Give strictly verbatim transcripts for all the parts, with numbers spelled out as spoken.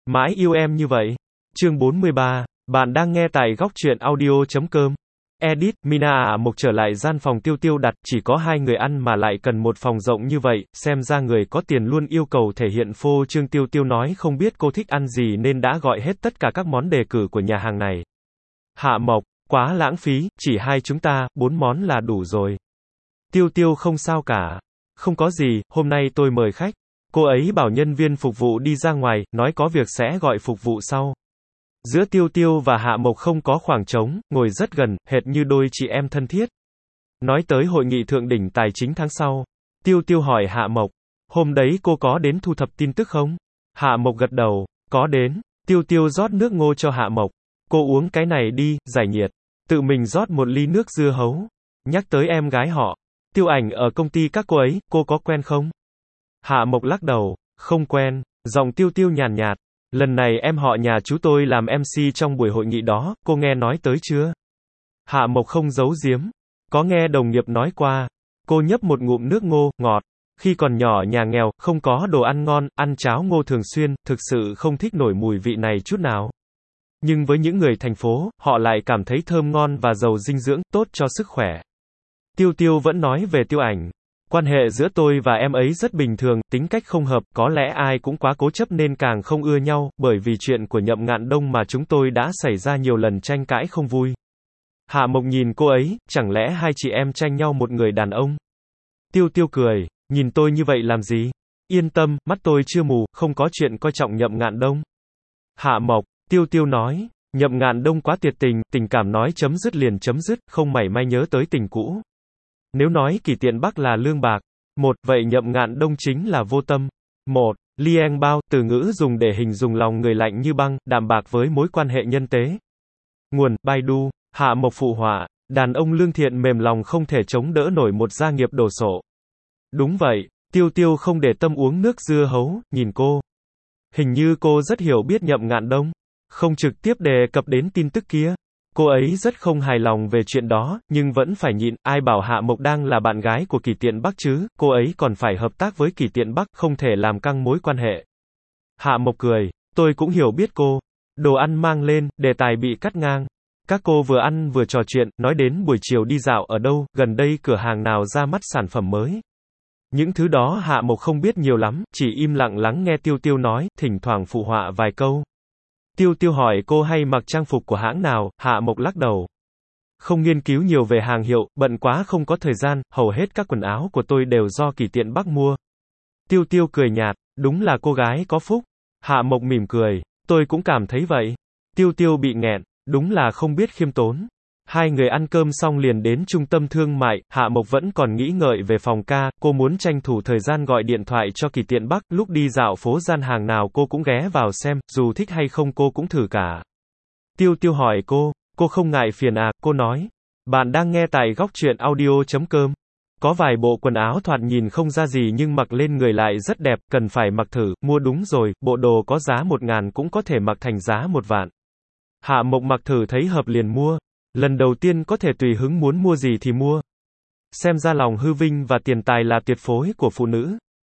Mãi yêu em như vậy. Chương bốn mươi ba. Bạn đang nghe tại góc truyện audio chấm com. Edit, Mina à Mộc trở lại gian phòng Tiêu Tiêu đặt, chỉ có hai người ăn mà lại cần một phòng rộng như vậy, xem ra người có tiền luôn yêu cầu thể hiện phô trương. Tiêu Tiêu nói không biết cô thích ăn gì nên đã gọi hết tất cả các món đề cử của nhà hàng này. Hạ Mộc, quá lãng phí, chỉ hai chúng ta, bốn món là đủ rồi. Tiêu Tiêu không sao cả. Không có gì, hôm nay tôi mời khách. Cô ấy bảo nhân viên phục vụ đi ra ngoài, nói có việc sẽ gọi phục vụ sau. Giữa Tiêu Tiêu và Hạ Mộc không có khoảng trống, ngồi rất gần, hệt như đôi chị em thân thiết. Nói tới hội nghị thượng đỉnh tài chính tháng sau, Tiêu Tiêu hỏi Hạ Mộc, hôm đấy cô có đến thu thập tin tức không? Hạ Mộc gật đầu, có đến. Tiêu Tiêu rót nước ngô cho Hạ Mộc. Cô uống cái này đi, giải nhiệt. Tự mình rót một ly nước dưa hấu. Nhắc tới em gái họ, Tiêu Ảnh ở công ty các cô ấy, cô có quen không? Hạ Mộc lắc đầu, không quen. Giọng Tiêu Tiêu nhàn nhạt, lần này em họ nhà chú tôi làm em xê trong buổi hội nghị đó, cô nghe nói tới chưa? Hạ Mộc không giấu giếm, có nghe đồng nghiệp nói qua. Cô nhấp một ngụm nước ngô, ngọt. Khi còn nhỏ nhà nghèo, không có đồ ăn ngon, ăn cháo ngô thường xuyên, thực sự không thích nổi mùi vị này chút nào. Nhưng với những người thành phố, họ lại cảm thấy thơm ngon và giàu dinh dưỡng, tốt cho sức khỏe. Tiêu Tiêu vẫn nói về Tiêu Ảnh. Quan hệ giữa tôi và em ấy rất bình thường, tính cách không hợp, có lẽ ai cũng quá cố chấp nên càng không ưa nhau, bởi vì chuyện của Nhậm Ngạn Đông mà chúng tôi đã xảy ra nhiều lần tranh cãi không vui. Hạ Mộc nhìn cô ấy, chẳng lẽ hai chị em tranh nhau một người đàn ông? Tiêu Tiêu cười, nhìn tôi như vậy làm gì? Yên tâm, mắt tôi chưa mù, không có chuyện coi trọng Nhậm Ngạn Đông. Hạ Mộc, Tiêu Tiêu nói, Nhậm Ngạn Đông quá tuyệt tình, tình cảm nói chấm dứt liền chấm dứt, không mảy may nhớ tới tình cũ. Nếu nói Kỷ Tiện Bắc là lương bạc, một, vậy Nhậm Ngạn Đông chính là vô tâm. Một, lieng bao, từ ngữ dùng để hình dung lòng người lạnh như băng, đạm bạc với mối quan hệ nhân tế. Nguồn, Baidu. Hạ Mộc phụ họa, đàn ông lương thiện mềm lòng không thể chống đỡ nổi một gia nghiệp đổ sộ. Đúng vậy, Tiêu Tiêu không để tâm uống nước dưa hấu, nhìn cô. Hình như cô rất hiểu biết Nhậm Ngạn Đông, không trực tiếp đề cập đến tin tức kia. Cô ấy rất không hài lòng về chuyện đó, nhưng vẫn phải nhịn, ai bảo Hạ Mộc đang là bạn gái của Kỷ Tiện Bắc chứ, cô ấy còn phải hợp tác với Kỷ Tiện Bắc, không thể làm căng mối quan hệ. Hạ Mộc cười, tôi cũng hiểu biết cô. Đồ ăn mang lên, đề tài bị cắt ngang. Các cô vừa ăn vừa trò chuyện, nói đến buổi chiều đi dạo ở đâu, gần đây cửa hàng nào ra mắt sản phẩm mới. Những thứ đó Hạ Mộc không biết nhiều lắm, chỉ im lặng lắng nghe Tiêu Tiêu nói, thỉnh thoảng phụ họa vài câu. Tiêu Tiêu hỏi cô hay mặc trang phục của hãng nào, Hạ Mộc lắc đầu. Không nghiên cứu nhiều về hàng hiệu, bận quá không có thời gian, hầu hết các quần áo của tôi đều do Kỷ Tiện Bắc mua. Tiêu Tiêu cười nhạt, đúng là cô gái có phúc. Hạ Mộc mỉm cười, tôi cũng cảm thấy vậy. Tiêu Tiêu bị nghẹn, đúng là không biết khiêm tốn. Hai người ăn cơm xong liền đến trung tâm thương mại, Hạ Mộc vẫn còn nghĩ ngợi về phòng ca, cô muốn tranh thủ thời gian gọi điện thoại cho Kỷ Tiện Bắc, lúc đi dạo phố gian hàng nào cô cũng ghé vào xem, dù thích hay không cô cũng thử cả. Tiêu Tiêu hỏi cô, cô không ngại phiền à, cô nói, bạn đang nghe tại góc truyện audio chấm com. Có vài bộ quần áo thoạt nhìn không ra gì nhưng mặc lên người lại rất đẹp, cần phải mặc thử, mua đúng rồi, bộ đồ có giá một ngàn cũng có thể mặc thành giá một vạn. Hạ Mộc mặc thử thấy hợp liền mua. Lần đầu tiên có thể tùy hứng muốn mua gì thì mua. Xem ra lòng hư vinh và tiền tài là tuyệt phối của phụ nữ.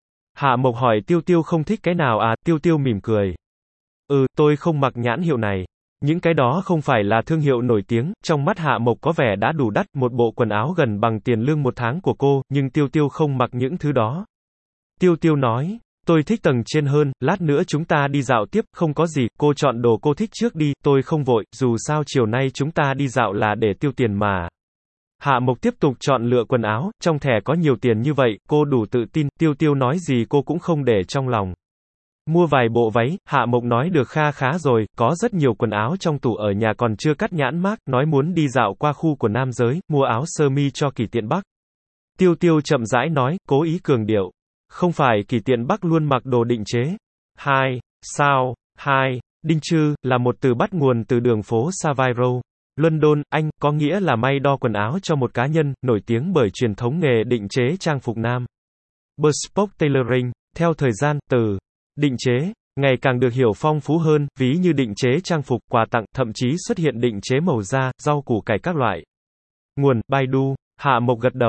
Hạ Mộc hỏi Tiêu Tiêu không thích cái nào à, Tiêu Tiêu mỉm cười. Ừ, tôi không mặc nhãn hiệu này. Những cái đó không phải là thương hiệu nổi tiếng, trong mắt Hạ Mộc có vẻ đã đủ đắt, một bộ quần áo gần bằng tiền lương một tháng của cô, nhưng Tiêu Tiêu không mặc những thứ đó. Tiêu Tiêu nói, tôi thích tầng trên hơn, lát nữa chúng ta đi dạo tiếp, không có gì, cô chọn đồ cô thích trước đi, tôi không vội, dù sao chiều nay chúng ta đi dạo là để tiêu tiền mà. Hạ Mộc tiếp tục chọn lựa quần áo, trong thẻ có nhiều tiền như vậy, cô đủ tự tin, Tiêu Tiêu nói gì cô cũng không để trong lòng. Mua vài bộ váy, Hạ Mộc nói được kha khá rồi, có rất nhiều quần áo trong tủ ở nhà còn chưa cắt nhãn mác, nói muốn đi dạo qua khu của nam giới, mua áo sơ mi cho Kỷ Tiện Bắc. Tiêu Tiêu chậm rãi nói, cố ý cường điệu. Không phải Kỷ Tiện Bắc luôn mặc đồ định chế. Hai, sao, hai, đinh chư, là một từ bắt nguồn từ đường phố Savile Row, London, Anh, có nghĩa là may đo quần áo cho một cá nhân, nổi tiếng bởi truyền thống nghề định chế trang phục nam. Bespoke tailoring, theo thời gian, từ định chế, ngày càng được hiểu phong phú hơn, ví như định chế trang phục, quà tặng, thậm chí xuất hiện định chế màu da, rau củ cải các loại. Nguồn, Baidu. Hạ Mộc gật đầu.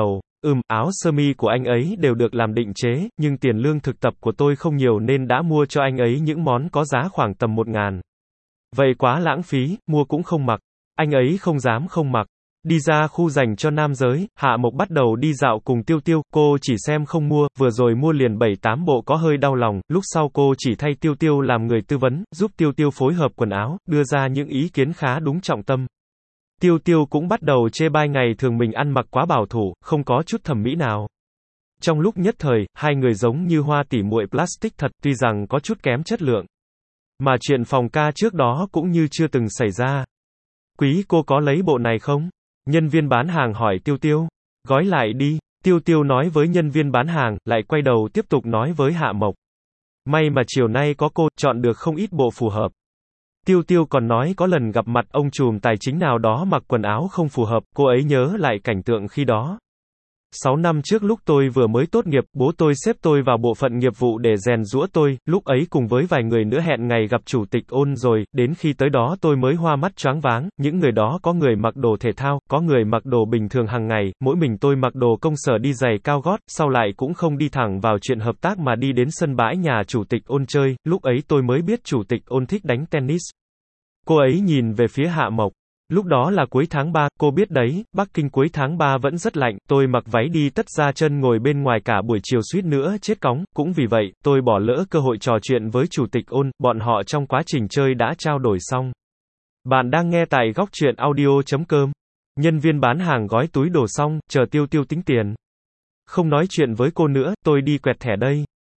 Ừm, áo sơ mi của anh ấy đều được làm định chế, nhưng tiền lương thực tập của tôi không nhiều nên đã mua cho anh ấy những món có giá khoảng tầm một ngàn. Vậy quá lãng phí, mua cũng không mặc. Anh ấy không dám không mặc. Đi ra khu dành cho nam giới, Hạ Mộc bắt đầu đi dạo cùng Tiêu Tiêu, cô chỉ xem không mua, vừa rồi mua liền bảy tám bộ có hơi đau lòng, lúc sau cô chỉ thay Tiêu Tiêu làm người tư vấn, giúp Tiêu Tiêu phối hợp quần áo, đưa ra những ý kiến khá đúng trọng tâm. Tiêu Tiêu cũng bắt đầu chê bai ngày thường mình ăn mặc quá bảo thủ, không có chút thẩm mỹ nào. Trong lúc nhất thời, hai người giống như hoa tỉ muội plastic thật, tuy rằng có chút kém chất lượng. Mà chuyện phòng ca trước đó cũng như chưa từng xảy ra. Quý cô có lấy bộ này không? Nhân viên bán hàng hỏi Tiêu Tiêu. Gói lại đi. Tiêu Tiêu nói với nhân viên bán hàng, lại quay đầu tiếp tục nói với Hạ Mộc. May mà chiều nay có cô, chọn được không ít bộ phù hợp. Tiêu Tiêu còn nói có lần gặp mặt ông trùm tài chính nào đó mặc quần áo không phù hợp, cô ấy nhớ lại cảnh tượng khi đó. Sáu năm trước lúc tôi vừa mới tốt nghiệp, bố tôi xếp tôi vào bộ phận nghiệp vụ để rèn giũa tôi, lúc ấy cùng với vài người nữa hẹn ngày gặp chủ tịch Ôn rồi, đến khi tới đó tôi mới hoa mắt choáng váng, những người đó có người mặc đồ thể thao, có người mặc đồ bình thường hàng ngày, mỗi mình tôi mặc đồ công sở đi giày cao gót, sau lại cũng không đi thẳng vào chuyện hợp tác mà đi đến sân bãi nhà chủ tịch Ôn chơi, lúc ấy tôi mới biết chủ tịch Ôn thích đánh tennis. Cô ấy nhìn về phía Hạ Mộc. Lúc đó là cuối tháng ba, cô biết đấy, Bắc Kinh cuối tháng ba vẫn rất lạnh, tôi mặc váy đi tất ra chân ngồi bên ngoài cả buổi chiều suýt nữa chết cóng, cũng vì vậy, tôi bỏ lỡ cơ hội trò chuyện với chủ tịch Ôn, bọn họ trong quá trình chơi đã trao đổi xong. Bạn đang nghe tại góc truyện audio chấm com. Nhân viên bán hàng gói túi đồ xong, chờ Tiêu Tiêu tính tiền. Không nói chuyện với cô nữa, tôi đi quẹt thẻ đây.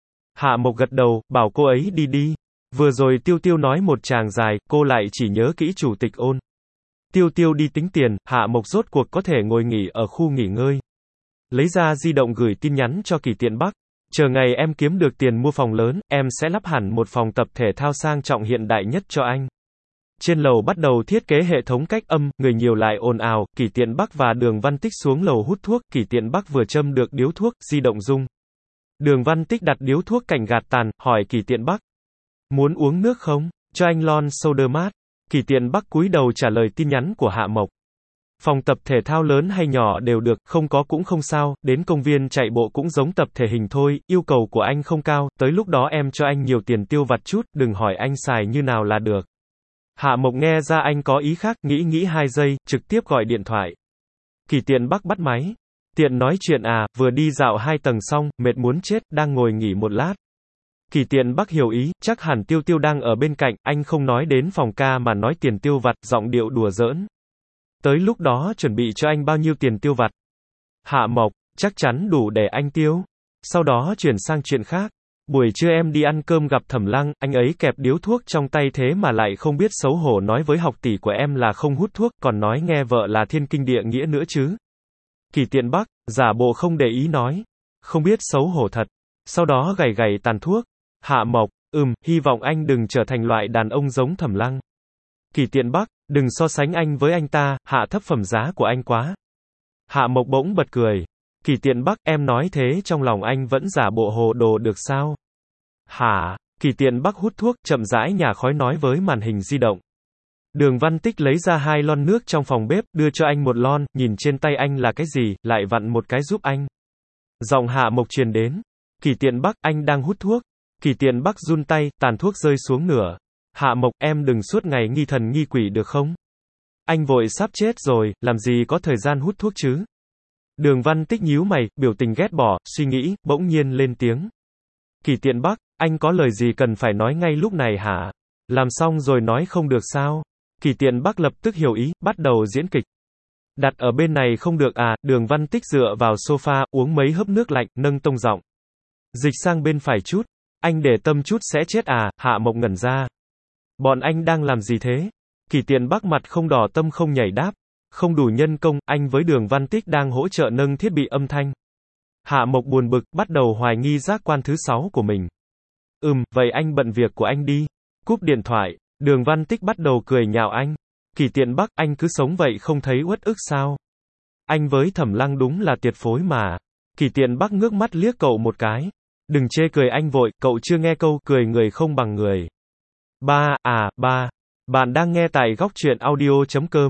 Hạ Mộc gật đầu, bảo cô ấy đi đi. Vừa rồi Tiêu Tiêu nói một tràng dài, cô lại chỉ nhớ kỹ chủ tịch Ôn. Tiêu Tiêu đi tính tiền, Hạ Mộc rốt cuộc có thể ngồi nghỉ ở khu nghỉ ngơi. Lấy ra di động gửi tin nhắn cho Kỳ Tiện Bắc. Chờ ngày em kiếm được tiền mua phòng lớn, em sẽ lắp hẳn một phòng tập thể thao sang trọng hiện đại nhất cho anh. Trên lầu bắt đầu thiết kế hệ thống cách âm, người nhiều lại ồn ào, Kỳ Tiện Bắc và Đường Văn Tích xuống lầu hút thuốc, Kỳ Tiện Bắc vừa châm được điếu thuốc, di động rung. Đường Văn Tích đặt điếu thuốc cạnh gạt tàn, hỏi Kỳ Tiện Bắc. Muốn uống nước không? Cho anh lon soda mát. Kỳ Tiện Bắc cúi đầu trả lời tin nhắn của Hạ Mộc. Phòng tập thể thao lớn hay nhỏ đều được, không có cũng không sao, đến công viên chạy bộ cũng giống tập thể hình thôi, yêu cầu của anh không cao, tới lúc đó em cho anh nhiều tiền tiêu vặt chút, đừng hỏi anh xài như nào là được. Hạ Mộc nghe ra anh có ý khác, nghĩ nghĩ hai giây, trực tiếp gọi điện thoại. Kỳ Tiện Bắc bắt máy. Tiện nói chuyện à, vừa đi dạo hai tầng xong, mệt muốn chết, đang ngồi nghỉ một lát. Kỳ Tiện Bắc hiểu ý, chắc hẳn Tiêu Tiêu đang ở bên cạnh, anh không nói đến phòng ca mà nói tiền tiêu vặt, giọng điệu đùa giỡn. Tới lúc đó chuẩn bị cho anh bao nhiêu tiền tiêu vặt? Hạ Mộc, chắc chắn đủ để anh tiêu. Sau đó chuyển sang chuyện khác. Buổi trưa em đi ăn cơm gặp Thẩm Lăng, anh ấy kẹp điếu thuốc trong tay thế mà lại không biết xấu hổ nói với học tỷ của em là không hút thuốc, còn nói nghe vợ là thiên kinh địa nghĩa nữa chứ. Kỳ Tiện Bắc, giả bộ không để ý nói. Không biết xấu hổ thật. Sau đó gảy gảy tàn thuốc. Hạ Mộc, ừm, hy vọng anh đừng trở thành loại đàn ông giống Thẩm Lăng. Kỳ Tiện Bắc, đừng so sánh anh với anh ta, hạ thấp phẩm giá của anh quá. Hạ Mộc bỗng bật cười. Kỳ Tiện Bắc, em nói thế trong lòng anh vẫn giả bộ hồ đồ được sao? Hả? Kỳ Tiện Bắc hút thuốc, chậm rãi nhả khói nói với màn hình di động. Đường Văn Tích lấy ra hai lon nước trong phòng bếp, đưa cho anh một lon, nhìn trên tay anh là cái gì, lại vặn một cái giúp anh. Giọng Hạ Mộc truyền đến. Kỳ Tiện Bắc, anh đang hút thuốc. Kỳ Tiện Bắc run tay, tàn thuốc rơi xuống nửa. Hạ Mộc, em đừng suốt ngày nghi thần nghi quỷ được không? Anh vội sắp chết rồi, làm gì có thời gian hút thuốc chứ? Đường Văn Tích nhíu mày, biểu tình ghét bỏ, suy nghĩ, bỗng nhiên lên tiếng. Kỳ Tiện Bắc, anh có lời gì cần phải nói ngay lúc này hả? Làm xong rồi nói không được sao? Kỳ Tiện Bắc lập tức hiểu ý, bắt đầu diễn kịch. Đặt ở bên này không được à? Đường Văn Tích dựa vào sofa, uống mấy hớp nước lạnh, nâng tông giọng. Dịch sang bên phải chút. Anh để tâm chút sẽ chết à? Hạ Mộc ngẩn ra. Bọn anh đang làm gì thế? Kỳ Tiện Bắc mặt không đỏ tâm không nhảy đáp. Không đủ nhân công, anh với Đường Văn Tích đang hỗ trợ nâng thiết bị âm thanh. Hạ Mộc buồn bực, bắt đầu hoài nghi giác quan thứ sáu của mình. Ừm, vậy anh bận việc của anh đi. Cúp điện thoại, Đường Văn Tích bắt đầu cười nhạo anh. Kỳ Tiện Bắc, anh cứ sống vậy không thấy uất ức sao? Anh với Thẩm Lăng đúng là tuyệt phối mà. Kỳ Tiện Bắc ngước mắt liếc cậu một cái. Đừng chê cười anh vội, cậu chưa nghe câu cười người không bằng người. Ba, à, ba. Bạn đang nghe tại góc truyện audio chấm com.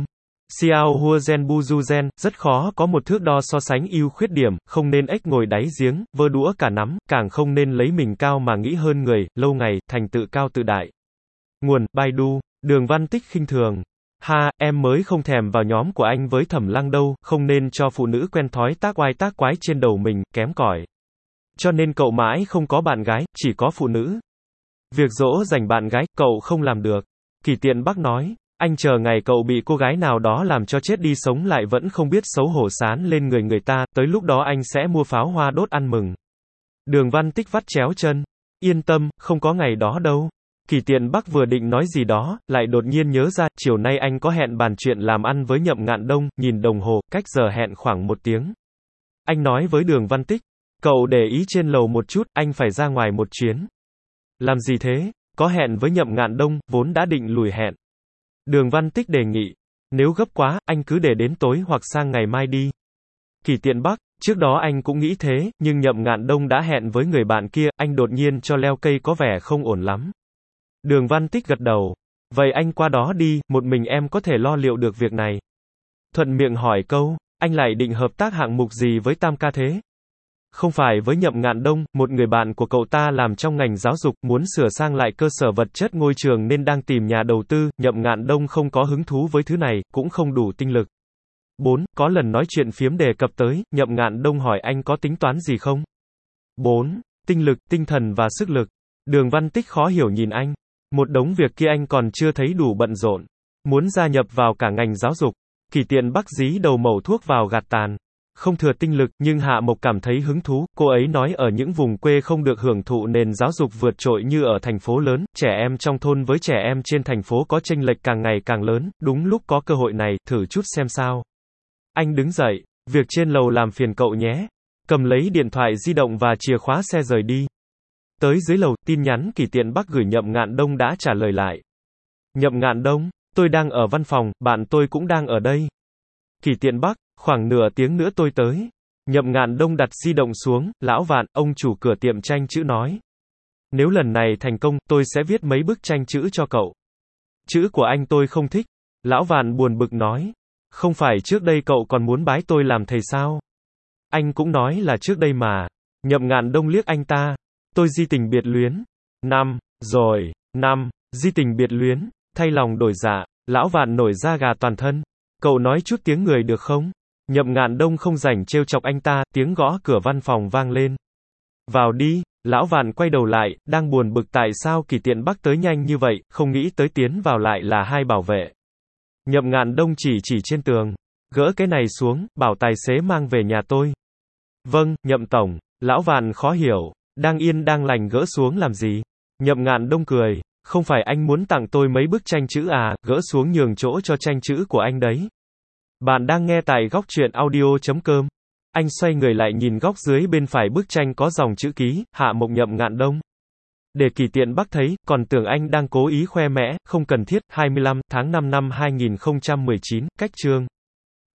Xiao Hua Gen Bu Du Gen, rất khó có một thước đo so sánh ưu khuyết điểm, không nên ếch ngồi đáy giếng, vơ đũa cả nắm, càng không nên lấy mình cao mà nghĩ hơn người, lâu ngày, thành tự cao tự đại. Nguồn, Baidu, Đường Văn Tích khinh thường. Ha, em mới không thèm vào nhóm của anh với Thẩm Lăng đâu, không nên cho phụ nữ quen thói tác oai tác quái trên đầu mình, kém cỏi. Cho nên cậu mãi không có bạn gái, chỉ có phụ nữ. Việc dỗ dành bạn gái, cậu không làm được. Kỳ Tiện Bắc nói, anh chờ ngày cậu bị cô gái nào đó làm cho chết đi sống lại vẫn không biết xấu hổ sán lên người người ta, tới lúc đó anh sẽ mua pháo hoa đốt ăn mừng. Đường Văn Tích vắt chéo chân. Yên tâm, không có ngày đó đâu. Kỳ Tiện Bắc vừa định nói gì đó, lại đột nhiên nhớ ra, chiều nay anh có hẹn bàn chuyện làm ăn với Nhậm Ngạn Đông, nhìn đồng hồ, cách giờ hẹn khoảng một tiếng. Anh nói với Đường Văn Tích, cậu để ý trên lầu một chút, anh phải ra ngoài một chuyến. Làm gì thế? Có hẹn với Nhậm Ngạn Đông, vốn đã định lùi hẹn. Đường Văn Tích đề nghị, nếu gấp quá, anh cứ để đến tối hoặc sang ngày mai đi. Kỳ Tiện Bắc, trước đó anh cũng nghĩ thế, nhưng Nhậm Ngạn Đông đã hẹn với người bạn kia, anh đột nhiên cho leo cây có vẻ không ổn lắm. Đường Văn Tích gật đầu. Vậy anh qua đó đi, một mình em có thể lo liệu được việc này. Thuận miệng hỏi câu, anh lại định hợp tác hạng mục gì với Tam Ca thế? Không phải với Nhậm Ngạn Đông, một người bạn của cậu ta làm trong ngành giáo dục, muốn sửa sang lại cơ sở vật chất ngôi trường nên đang tìm nhà đầu tư, Nhậm Ngạn Đông không có hứng thú với thứ này, cũng không đủ tinh lực. bốn. Có lần nói chuyện phiếm đề cập tới, Nhậm Ngạn Đông hỏi anh có tính toán gì không? bốn. Tinh lực, tinh thần và sức lực. Đường Văn Tích khó hiểu nhìn anh. Một đống việc kia anh còn chưa thấy đủ bận rộn. Muốn gia nhập vào cả ngành giáo dục. Kỳ Tiện Bắc dí đầu mẩu thuốc vào gạt tàn. Không thừa tinh lực, nhưng Hạ Mộc cảm thấy hứng thú, cô ấy nói ở những vùng quê không được hưởng thụ nền giáo dục vượt trội như ở thành phố lớn, trẻ em trong thôn với trẻ em trên thành phố có chênh lệch càng ngày càng lớn, đúng lúc có cơ hội này, thử chút xem sao. Anh đứng dậy, việc trên lầu làm phiền cậu nhé. Cầm lấy điện thoại di động và chìa khóa xe rời đi. Tới dưới lầu, tin nhắn Kỳ Tiện Bắc gửi Nhậm Ngạn Đông đã trả lời lại. Nhậm Ngạn Đông, tôi đang ở văn phòng, bạn tôi cũng đang ở đây. Kỳ Tiện Bắc, khoảng nửa tiếng nữa tôi tới. Nhậm Ngạn Đông đặt di động xuống, lão Vạn, ông chủ cửa tiệm tranh chữ nói. Nếu lần này thành công, tôi sẽ viết mấy bức tranh chữ cho cậu. Chữ của anh tôi không thích. Lão Vạn buồn bực nói. Không phải trước đây cậu còn muốn bái tôi làm thầy sao? Anh cũng nói là trước đây mà. Nhậm Ngạn Đông liếc anh ta. Tôi di tình biệt luyến. Năm, rồi, năm, di tình biệt luyến, thay lòng đổi dạ, lão Vạn nổi da gà toàn thân. Cậu nói chút tiếng người được không? Nhậm Ngạn Đông không rảnh trêu chọc anh ta, tiếng gõ cửa văn phòng vang lên. Vào đi, lão Vạn quay đầu lại, đang buồn bực tại sao Kỳ Tiện Bắc tới nhanh như vậy, không nghĩ tới tiến vào lại là hai bảo vệ. Nhậm Ngạn Đông chỉ chỉ trên tường. Gỡ cái này xuống, bảo tài xế mang về nhà tôi. Vâng, Nhậm Tổng. Lão Vạn khó hiểu. Đang yên đang lành gỡ xuống làm gì? Nhậm Ngạn Đông cười. Không phải anh muốn tặng tôi mấy bức tranh chữ à, gỡ xuống nhường chỗ cho tranh chữ của anh đấy. Bạn đang nghe tại góc truyện audio chấm com. Anh xoay người lại nhìn góc dưới bên phải bức tranh có dòng chữ ký, Hạ Mộc Nhậm Ngạn Đông. Để Kỳ Tiện Bắc thấy, còn tưởng anh đang cố ý khoe mẽ, không cần thiết. hai mươi lăm tháng năm năm hai nghìn không trăm mười chín, cách chương.